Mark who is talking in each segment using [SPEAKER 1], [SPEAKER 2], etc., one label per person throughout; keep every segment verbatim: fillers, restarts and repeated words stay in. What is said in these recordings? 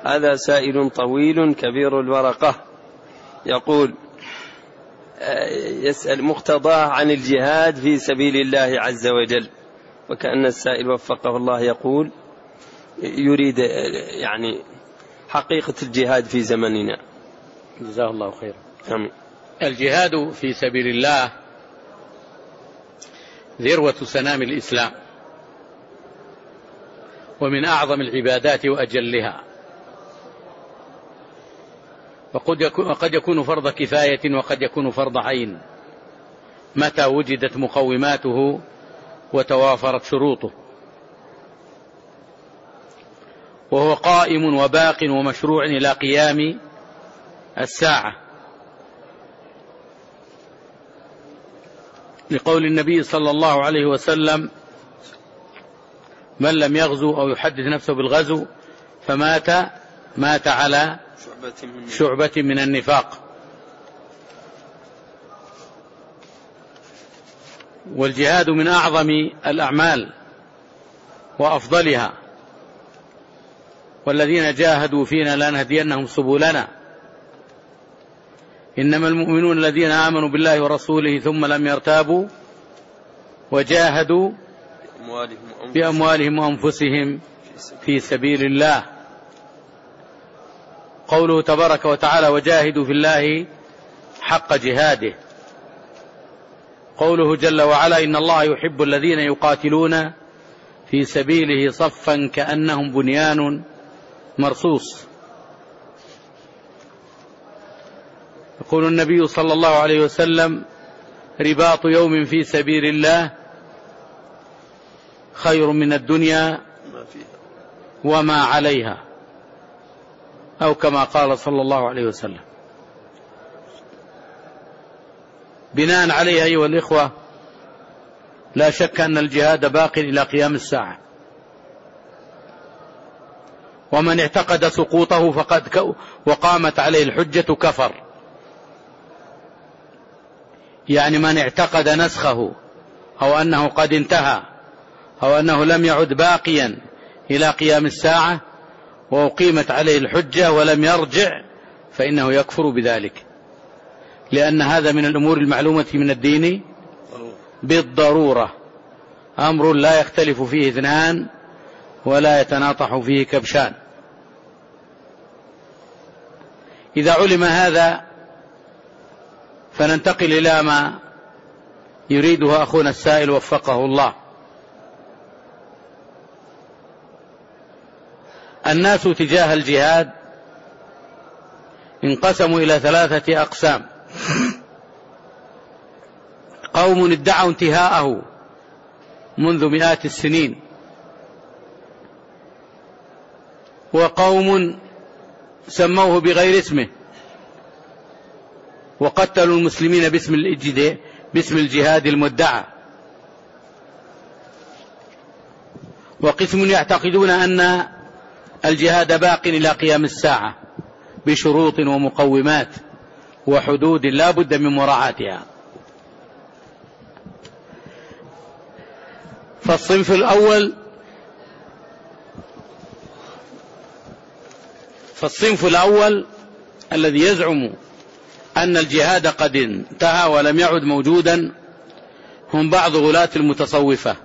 [SPEAKER 1] هذا سائل طويل كبير الورقة يقول يسأل مقتضاه عن الجهاد في سبيل الله عز وجل، وكأن السائل وفقه الله يقول يريد يعني حقيقة الجهاد في زمننا.
[SPEAKER 2] جزاه الله خيرا.
[SPEAKER 1] أمين.
[SPEAKER 2] الجهاد في سبيل الله ذروة سنام الإسلام، ومن أعظم العبادات وأجلها، وقد يكون فرض كفاية وقد يكون فرض عين متى وجدت مقوماته وتوافرت شروطه، وهو قائم وباق ومشروع إلى قيام الساعة، لقول النبي صلى الله عليه وسلم: من لم يغزو أو يحدث نفسه بالغزو فمات مات على شعبة من النفاق. والجهاد من أعظم الأعمال وأفضلها، والذين جاهدوا فينا لنهدينهم سبلنا، إنما المؤمنون الذين آمنوا بالله ورسوله ثم لم يرتابوا وجاهدوا بأموالهم وأنفسهم في سبيل الله. قوله تبارك وتعالى: وجاهدوا في الله حق جهاده. قوله جل وعلا: إن الله يحب الذين يقاتلون في سبيله صفا كأنهم بنيان مرصوص. يقول النبي صلى الله عليه وسلم: رباط يوم في سبيل الله خير من الدنيا وما عليها، أو كما قال صلى الله عليه وسلم. بناء عليه أيها الإخوة، لا شك أن الجهاد باق إلى قيام الساعة، ومن اعتقد سقوطه فقد وقامت عليه الحجة كفر. يعني من اعتقد نسخه أو أنه قد انتهى أو أنه لم يعد باقيا إلى قيام الساعة وأقيمت عليه الحجة ولم يرجع فإنه يكفر بذلك، لأن هذا من الأمور المعلومة من الدين بالضرورة، أمر لا يختلف فيه اثنان ولا يتناطح فيه كبشان. إذا علم هذا فننتقل إلى ما يريده أخونا السائل وفقه الله. الناس تجاه الجهاد انقسموا إلى ثلاثة أقسام: قوم ادعوا انتهاءه منذ مئات السنين، وقوم سموه بغير اسمه وقتلوا المسلمين باسم الإجداء باسم الجهاد المدعى، وقسم يعتقدون أن الجهاد باق إلى قيام الساعة بشروط ومقومات وحدود لا بد من مراعاتها. فالصنف الأول فالصنف الأول الذي يزعم أن الجهاد قد انتهى ولم يعد موجودا هم بعض غلاة المتصوفة،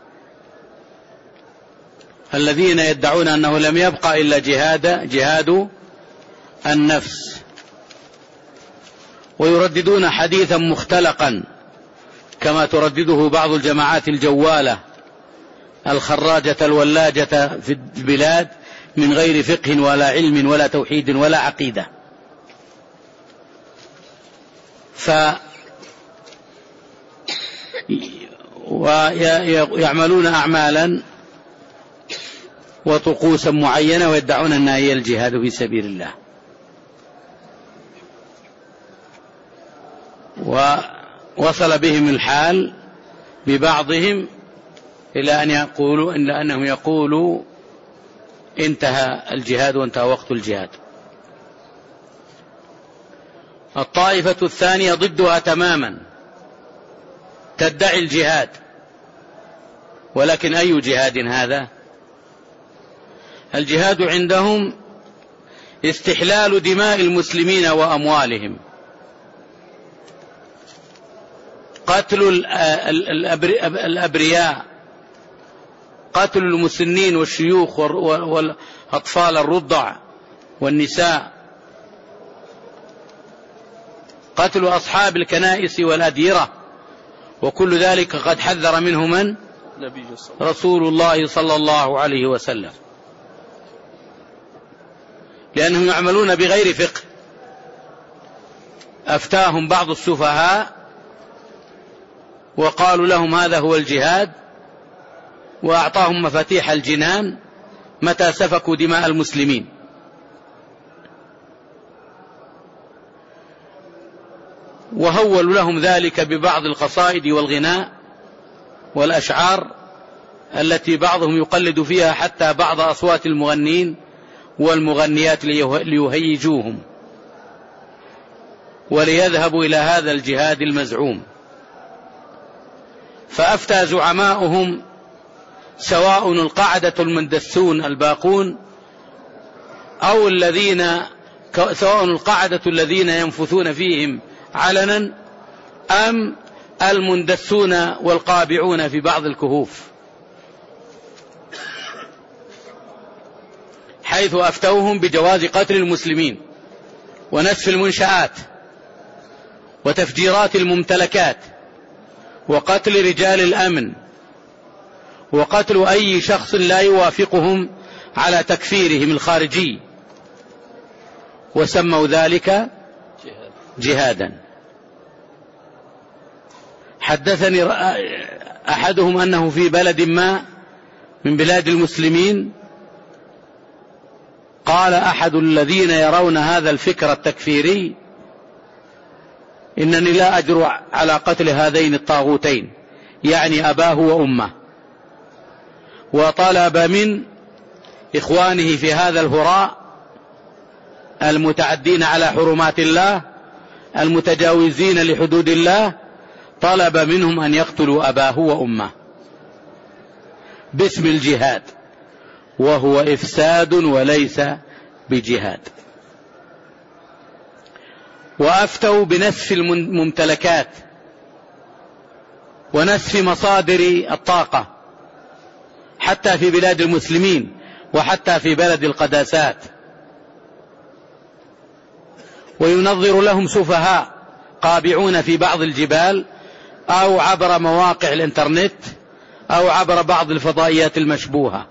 [SPEAKER 2] الذين يدعون أنه لم يبقى إلا جهاد جهاد النفس، ويرددون حديثا مختلقا كما تردده بعض الجماعات الجوالة الخراجة الولاجة في البلاد من غير فقه ولا علم ولا توحيد ولا عقيدة. ف ويعملون أعمالا وطقوسا معينة ويدعون أنها هي الجهاد في سبيل الله. ووصل بهم الحال ببعضهم إلى أن يقولوا إن أنهم يقولوا انتهى الجهاد وانتهى وقت الجهاد. الطائفة الثانية ضدها تماما، تدعي الجهاد، ولكن أي جهاد هذا؟ الجهاد عندهم استحلال دماء المسلمين وأموالهم، قتل الأبرياء، قتل المسنين والشيوخ والأطفال الرضع والنساء، قتل أصحاب الكنائس والأديرة، وكل ذلك قد حذر منه من؟ رسول الله صلى الله عليه وسلم، لأنهم يعملون بغير فقه. أفتاهم بعض السفهاء وقالوا لهم هذا هو الجهاد، وأعطاهم مفاتيح الجنان متى سفكوا دماء المسلمين. وهولوا لهم ذلك ببعض القصائد والغناء والأشعار التي بعضهم يقلد فيها حتى بعض أصوات المغنين والمغنيات ليهيجوهم وليذهبوا إلى هذا الجهاد المزعوم. فأفتى زعماؤهم سواء القاعدة المندسون الباقون أو الذين سواء القاعدة الذين ينفثون فيهم علنا أم المندسون والقابعون في بعض الكهوف، حيث أفتوهم بجواز قتل المسلمين ونسف المنشآت وتفجيرات الممتلكات وقتل رجال الأمن وقتل أي شخص لا يوافقهم على تكفيرهم الخارجي، وسموا ذلك جهادا. حدثني أحدهم أنه في بلد ما من بلاد المسلمين قال أحد الذين يرون هذا الفكر التكفيري: إنني لا أجر على قتل هذين الطاغوتين، يعني أباه وأمه، وطلب من إخوانه في هذا الهراء المتعدين على حرمات الله المتجاوزين لحدود الله، طلب منهم أن يقتلوا أباه وأمه باسم الجهاد، وهو إفساد وليس بجهاد. وأفتوا بنسف الممتلكات ونسف مصادر الطاقة حتى في بلاد المسلمين وحتى في بلد القداسات، وينظر لهم سفهاء قابعون في بعض الجبال أو عبر مواقع الإنترنت أو عبر بعض الفضائيات المشبوهة،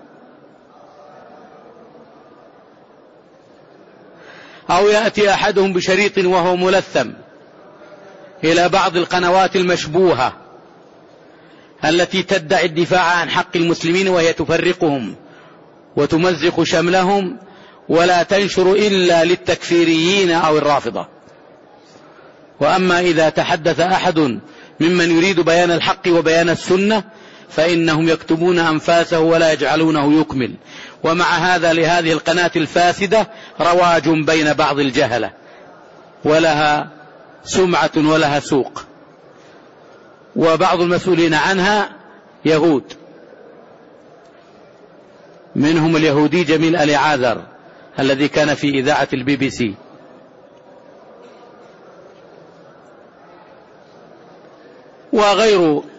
[SPEAKER 2] أو يأتي أحدهم بشريط وهو ملثم إلى بعض القنوات المشبوهة التي تدعي الدفاع عن حق المسلمين وهي تفرقهم وتمزق شملهم ولا تنشر إلا للتكفيريين أو الرافضة. وأما إذا تحدث أحد ممن يريد بيان الحق وبيان السنة فإنهم يكتمون أنفاسه ولا يجعلونه يكمل. ومع هذا لهذه القناة الفاسدة رواج بين بعض الجهلة، ولها سمعة ولها سوق، وبعض المسؤولين عنها يهود، منهم اليهودي جميل آل عاذر الذي كان في إذاعة البي بي سي. وغيره.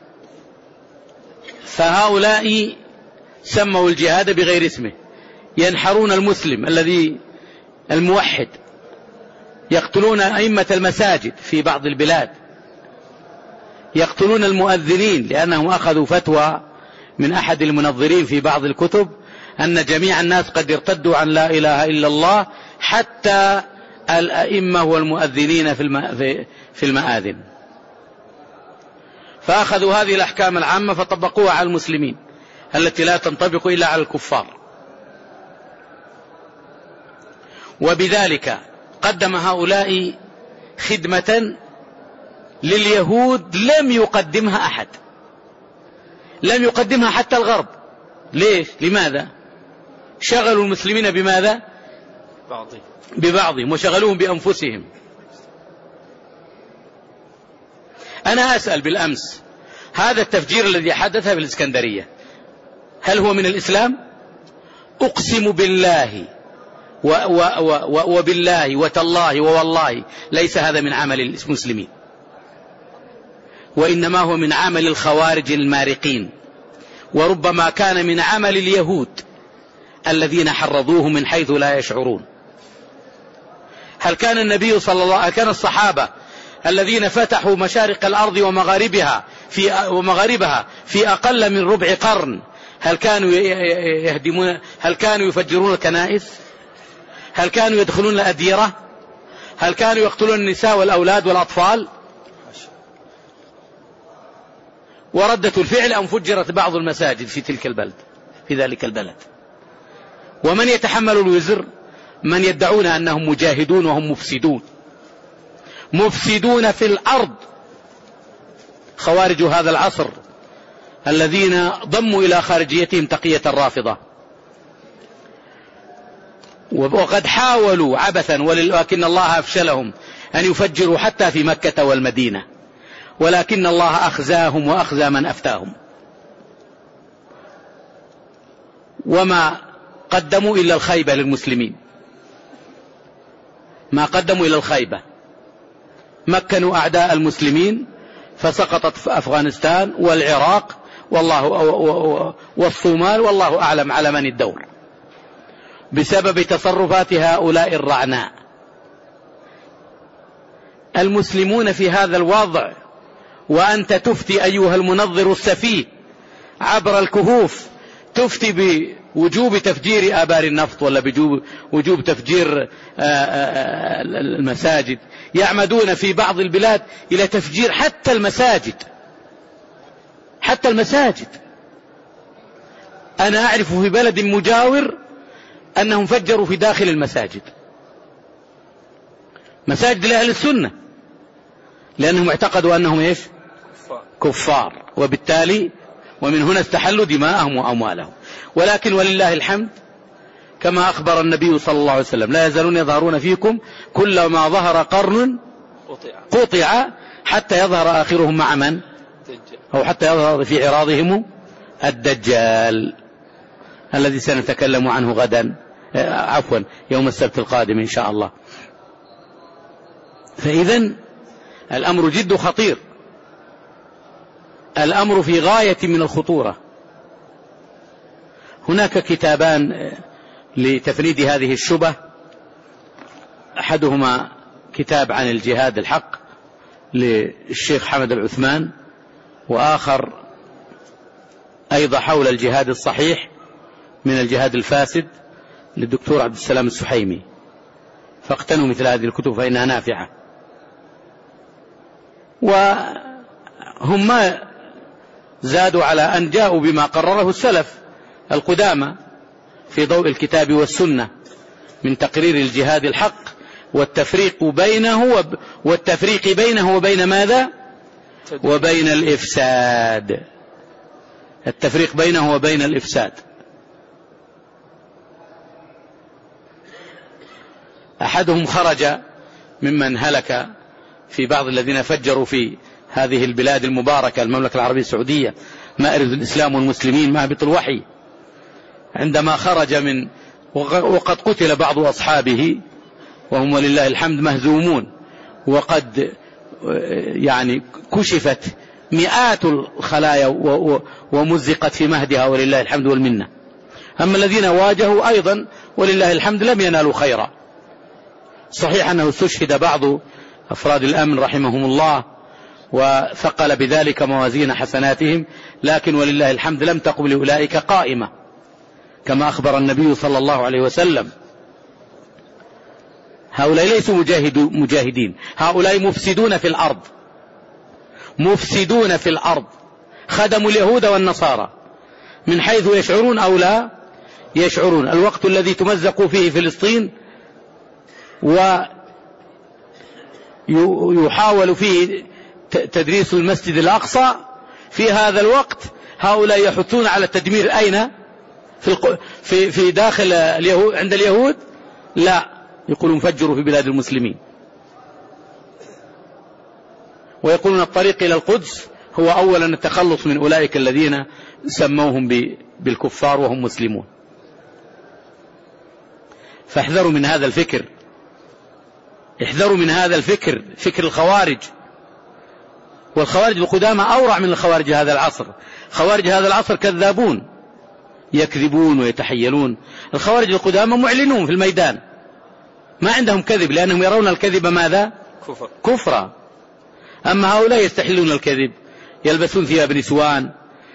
[SPEAKER 2] فهؤلاء سموا الجهاد بغير اسمه، ينحرون المسلم الذي الموحد، يقتلون أئمة المساجد في بعض البلاد، يقتلون المؤذنين لأنهم أخذوا فتوى من أحد المنظرين في بعض الكتب أن جميع الناس قد ارتدوا عن لا إله إلا الله حتى الأئمة والمؤذنين في المآذن، فأخذوا هذه الأحكام العامة فطبقوها على المسلمين التي لا تنطبق إلا على الكفار. وبذلك قدم هؤلاء خدمة لليهود لم يقدمها أحد، لم يقدمها حتى الغرب. ليش؟ لماذا؟ شغلوا المسلمين بماذا؟ ببعضهم وشغلوهم بأنفسهم. أنا أسأل بالأمس، هذا التفجير الذي حدث في الإسكندرية هل هو من الإسلام؟ أقسم بالله وبالله وتالله ووالله ليس هذا من عمل المسلمين، وإنما هو من عمل الخوارج المارقين، وربما كان من عمل اليهود الذين حرضوه من حيث لا يشعرون. هل كان النبي صلى الله عليه وسلم، كان الصحابة الذين فتحوا مشارق الأرض ومغاربها في ومغاربها في أقل من ربع قرن، هل كانوا يهدمون، هل كانوا يفجرون الكنائس؟ هل كانوا يدخلون الأديرة؟ هل كانوا يقتلون النساء والأولاد والأطفال؟ وردة الفعل أن فجرت بعض المساجد في تلك البلد، في ذلك البلد. ومن يتحمل الوزر؟ من يدعون أنهم مجاهدون وهم مفسدون، مفسدون في الأرض، خوارج هذا العصر الذين ضموا إلى خارجيتهم تقية الرافضة. وقد حاولوا عبثا ولكن الله أفشلهم أن يفجروا حتى في مكة والمدينة، ولكن الله أخزاهم وأخزى من أفتاهم، وما قدموا إلا الخيبة للمسلمين، ما قدموا إلى الخيبة. مكنوا أعداء المسلمين فسقطت في أفغانستان والعراق والله والصومال والله أعلم على من الدور، بسبب تصرفات هؤلاء الرعناء. المسلمون في هذا الوضع، وأنت تفتي أيها المنظر السفيه عبر الكهوف، تفتي بوجوب تفجير آبار النفط ولا بوجوب تفجير المساجد. يعمدون في بعض البلاد إلى تفجير حتى المساجد، حتى المساجد. أنا أعرف في بلد مجاور أنهم فجروا في داخل المساجد، مساجد لأهل السنة، لأنهم اعتقدوا أنهم إيش؟ كفار، وبالتالي ومن هنا استحلوا دماءهم وأموالهم. ولكن ولله الحمد كما أخبر النبي صلى الله عليه وسلم: لا يزالون يظهرون فيكم كلما ظهر قرن قطع حتى يظهر آخرهم مع من؟ أو حتى يظهر في عراضهم الدجال الذي سنتكلم عنه غدا، عفوا يوم السبت القادم إن شاء الله. فإذن الأمر جد خطير، الأمر في غاية من الخطورة. هناك كتابان لتفنيد هذه الشبه، أحدهما كتاب عن الجهاد الحق للشيخ حمد العثمان، وآخر أيضا حول الجهاد الصحيح من الجهاد الفاسد للدكتور عبد السلام السحيمي. فاقتنوا مثل هذه الكتب فإنها نافعة. وهم ما زادوا على أن جاءوا بما قرره السلف القدامى في ضوء الكتاب والسنة من تقرير الجهاد الحق والتفريق بينه والتفريق بينه وبين ماذا؟ وبين الإفساد، التفريق بينه وبين الإفساد. أحدهم خرج ممن هلك في بعض الذين فجروا في هذه البلاد المباركة المملكة العربية السعودية مأرز الإسلام والمسلمين مهبط الوحي، عندما خرج من وقد قتل بعض أصحابه وهم ولله الحمد مهزومون، وقد يعني كشفت مئات الخلايا ومزقت في مهدها ولله الحمد والمنة. أما الذين واجهوا أيضا ولله الحمد لم ينالوا خيرا. صحيح أنه استشهد بعض أفراد الأمن رحمهم الله وثقل بذلك موازين حسناتهم، لكن ولله الحمد لم تقم لأولئك قائمة كما أخبر النبي صلى الله عليه وسلم. هؤلاء ليسوا مجاهدين، هؤلاء مفسدون في الأرض، مفسدون في الأرض، خدموا اليهود والنصارى من حيث يشعرون أو لا يشعرون. الوقت الذي تمزق فيه فلسطين ويحاول فيه تدريس المسجد الأقصى، في هذا الوقت هؤلاء يحثون على التدمير أين؟ في, في, في داخل اليهود عند اليهود؟ لا، يقولون فجروا في بلاد المسلمين، ويقولون الطريق إلى القدس هو أولا التخلص من أولئك الذين سموهم بالكفار وهم مسلمون. فاحذروا من هذا الفكر، احذروا من هذا الفكر، فكر الخوارج. والخوارج القدامى أورع من الخوارج هذا العصر. خوارج هذا العصر كذابون يكذبون ويتحيلون. الخوارج القدامى معلنون في الميدان، ما عندهم كذب، لأنهم يرون الكذب ماذا؟
[SPEAKER 1] كفر
[SPEAKER 2] كفرا. أما هؤلاء يستحلون الكذب، يلبسون ثياب نسوان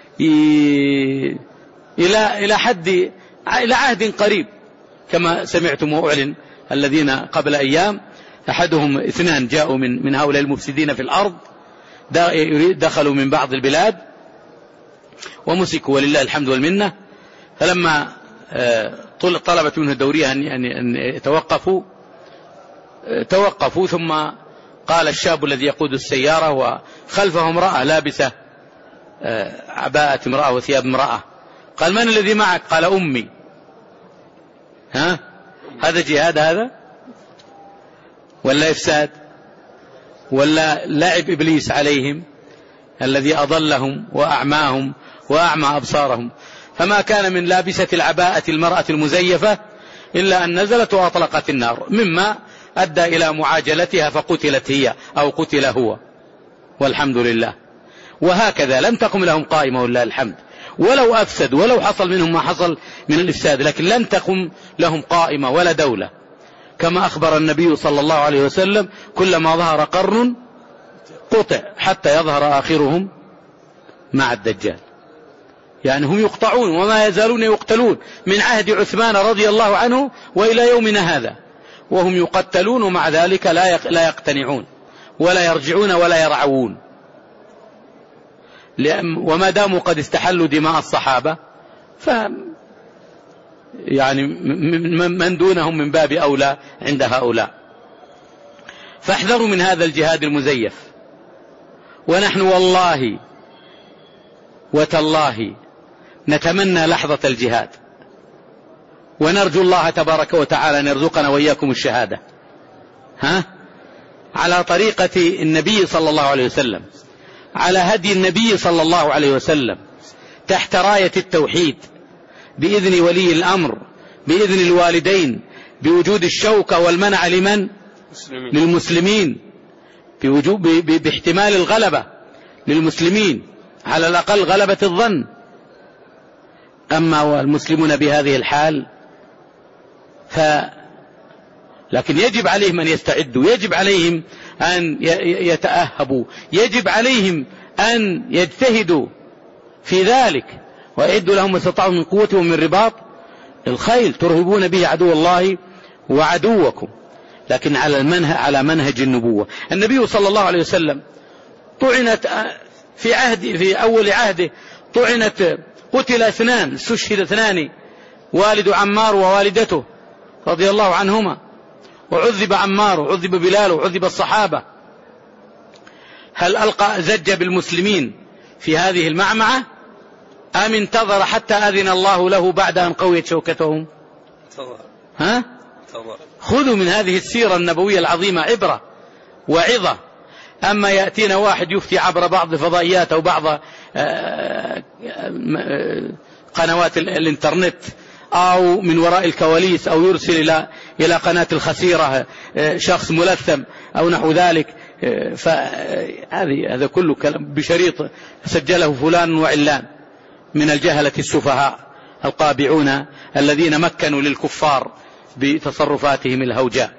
[SPEAKER 2] إلى إلى حد إلى عهد قريب، كما سمعتم وأعلن الذين قبل أيام أحدهم اثنان جاءوا من من هؤلاء المفسدين في الأرض، دخلوا من بعض البلاد ومسكوا ولله الحمد والمنة. فلما طلبت منه الدورية أن يتوقفوا توقفوا، ثم قال الشاب الذي يقود السيارة وخلفه امرأة لابسة عباءة امرأة وثياب امرأة، قال: من الذي معك؟ قال: أمي. ها؟ هذا جهاد هذا ولا إفساد ولا لعب إبليس عليهم الذي أضلهم وأعماهم وأعمى أبصارهم؟ فما كان من لابسة العباءة المرأة المزيفة إلا أن نزلت وأطلقت النار، مما أدى إلى معاجلتها فقتلت هي أو قتل هو، والحمد لله. وهكذا لم تقم لهم قائمة ولله الحمد، ولو أفسد ولو حصل منهم ما حصل من الإفساد، لكن لم تقم لهم قائمة ولا دولة، كما أخبر النبي صلى الله عليه وسلم: كلما ظهر قرن قطع حتى يظهر آخرهم مع الدجال. يعني هم يقطعون وما يزالون يقتلون من عهد عثمان رضي الله عنه وإلى يومنا هذا، وهم يقتلون ومع ذلك لا يقتنعون ولا يرجعون ولا يرعون. وما داموا قد استحلوا دماء الصحابة، ف يعني من دونهم من باب أولى عند هؤلاء. فاحذروا من هذا الجهاد المزيف. ونحن والله وتالله نتمنى لحظة الجهاد، ونرجو الله تبارك وتعالى أن يرزقنا وإياكم الشهادة، ها؟ على طريقة النبي صلى الله عليه وسلم، على هدي النبي صلى الله عليه وسلم، تحت راية التوحيد، بإذن ولي الأمر، بإذن الوالدين، بوجود الشوكة والمنع لمن؟ للمسلمين، بوجوب باحتمال الغلبة للمسلمين، على الأقل غلبة الظن. أما والمسلمون بهذه الحال ف لكن يجب عليهم أن يستعدوا، يجب عليهم أن يتأهبوا، يجب عليهم أن يجتهدوا في ذلك، وأعدوا لهم ما استطاعوا من قوة ومن رباط الخيل ترهبون به عدو الله وعدوكم، لكن على المنهج على منهج النبوة. النبي صلى الله عليه وسلم طعنت في عهد في أول عهده طعنت قتل اثنان، استشهد اثنان، والد عمار ووالدته رضي الله عنهما، وعذب عمار وعذب بلال وعذب الصحابة. هل ألقى زج بالمسلمين في هذه المعمعة أم انتظر حتى أذن الله له بعد أن قويت شوكتهم؟ ها؟ خذوا من هذه السيرة النبوية العظيمة عبرة وعظة. أما يأتينا واحد يفتي عبر بعض الفضائيات أو بعض قنوات الانترنت أو من وراء الكواليس، أو يرسل إلى إلى قناة الخسيرة شخص ملثم أو نحو ذلك، فهذه هذا كله كلام بشريط سجله فلان وعلان من الجهلة السفهاء القابعون الذين مكنوا للكفار بتصرفاتهم الهوجاء،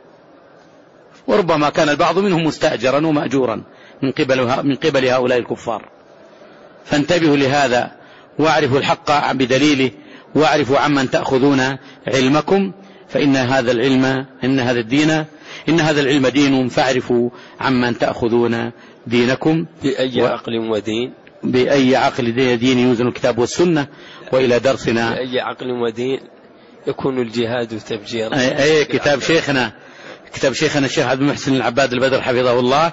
[SPEAKER 2] وربما كان البعض منهم مستأجرا ومأجورا من قبل من قبل هؤلاء الكفار. فانتبهوا لهذا، واعرفوا الحق بدليله، واعرفوا عمن تأخذون علمكم، فإن هذا العلم إن هذا الدين إن هذا العلم دين، فاعرفوا عمن تأخذون دينكم.
[SPEAKER 1] بأي و... عقل ودين
[SPEAKER 2] بأي عقل دين يوزن الكتاب والسنة. وإلى درسنا.
[SPEAKER 1] بأي عقل ودين يكون الجهاد تفجيرا.
[SPEAKER 2] أي, أي كتاب شيخنا كتاب شيخنا الشيخ عبد المحسن العباد البدر حفظه الله.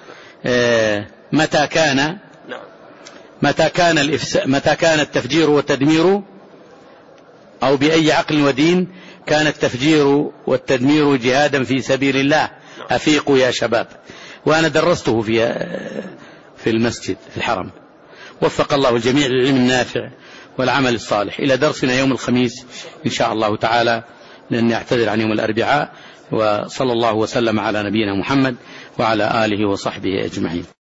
[SPEAKER 2] متى كان متى كان الإفساد متى كان التفجير والتدمير، أو بأي عقل ودين كان التفجير والتدمير جهادا في سبيل الله. أفيقوا يا شباب. وأنا درسته في في المسجد في الحرم. وفق الله الجميع للعلم النافع والعمل الصالح. إلى درسنا يوم الخميس إن شاء الله تعالى. لأني أعتذر عن يوم الأربعاء. وصلى الله وسلم على نبينا محمد وعلى آله وصحبه أجمعين.